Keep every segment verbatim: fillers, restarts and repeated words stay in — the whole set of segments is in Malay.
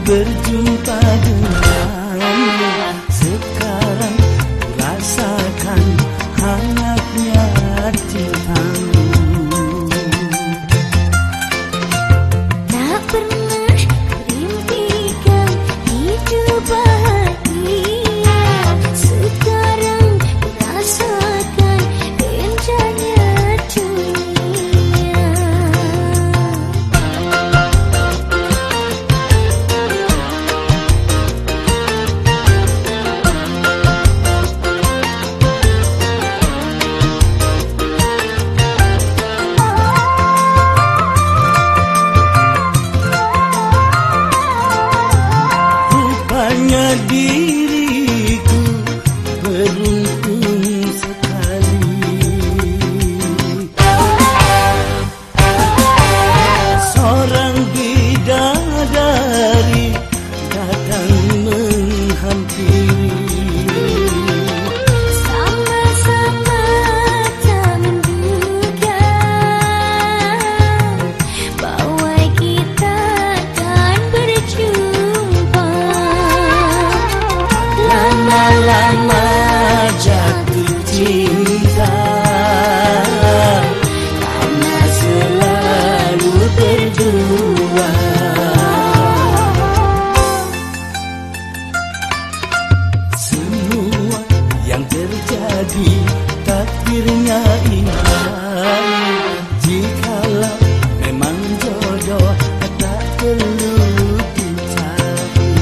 berjumpa denganmu, sekarang rasakan hangatnya cintamu. Tak pernah impikan hidup bahagia, sekarang rasakan indahnya dunia. Rupanya diriku beruntung sekali, seorang bidadari datang menghampiri. Sama-sama tak menduga bahwa kita akan berjumpa. Lama-lama jatuh cinta karena selalu berdua. Semua yang terjadi takdirnya indah, jikalau memang jodoh tak perlu dicari.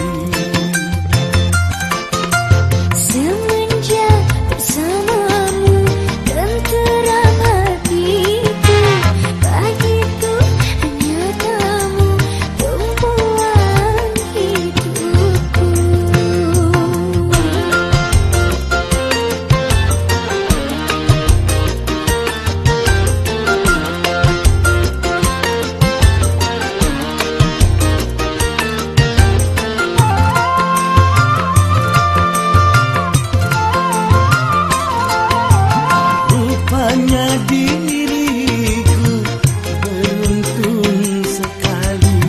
Semenjak bersamamu tenteram hatiku, bagiku hanya kamu tumpuan hidupku. Rupanya diriku beruntung sekali,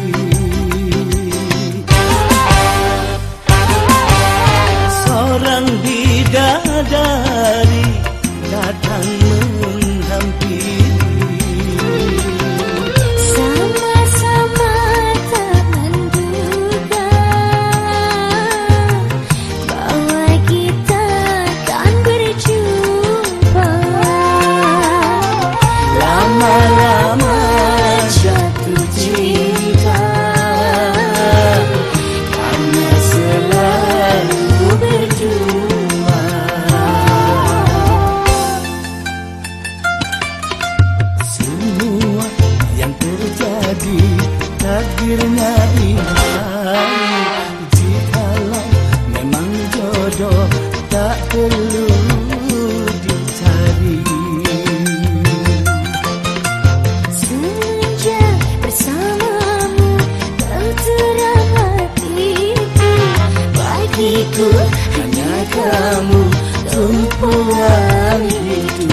seorang bidadari datang menghampiri. Sama-sama tak menduga bahwa kita akan berjumpa. Lama-lama jatuh cinta karena selalu berdua. Semua yang terjadi takdirnya indah, jikalau memang jodoh tak perlu dicari. Semenjak bersamamu tenteram hatiku, bagiku Hanya kamu tumpuan hidup.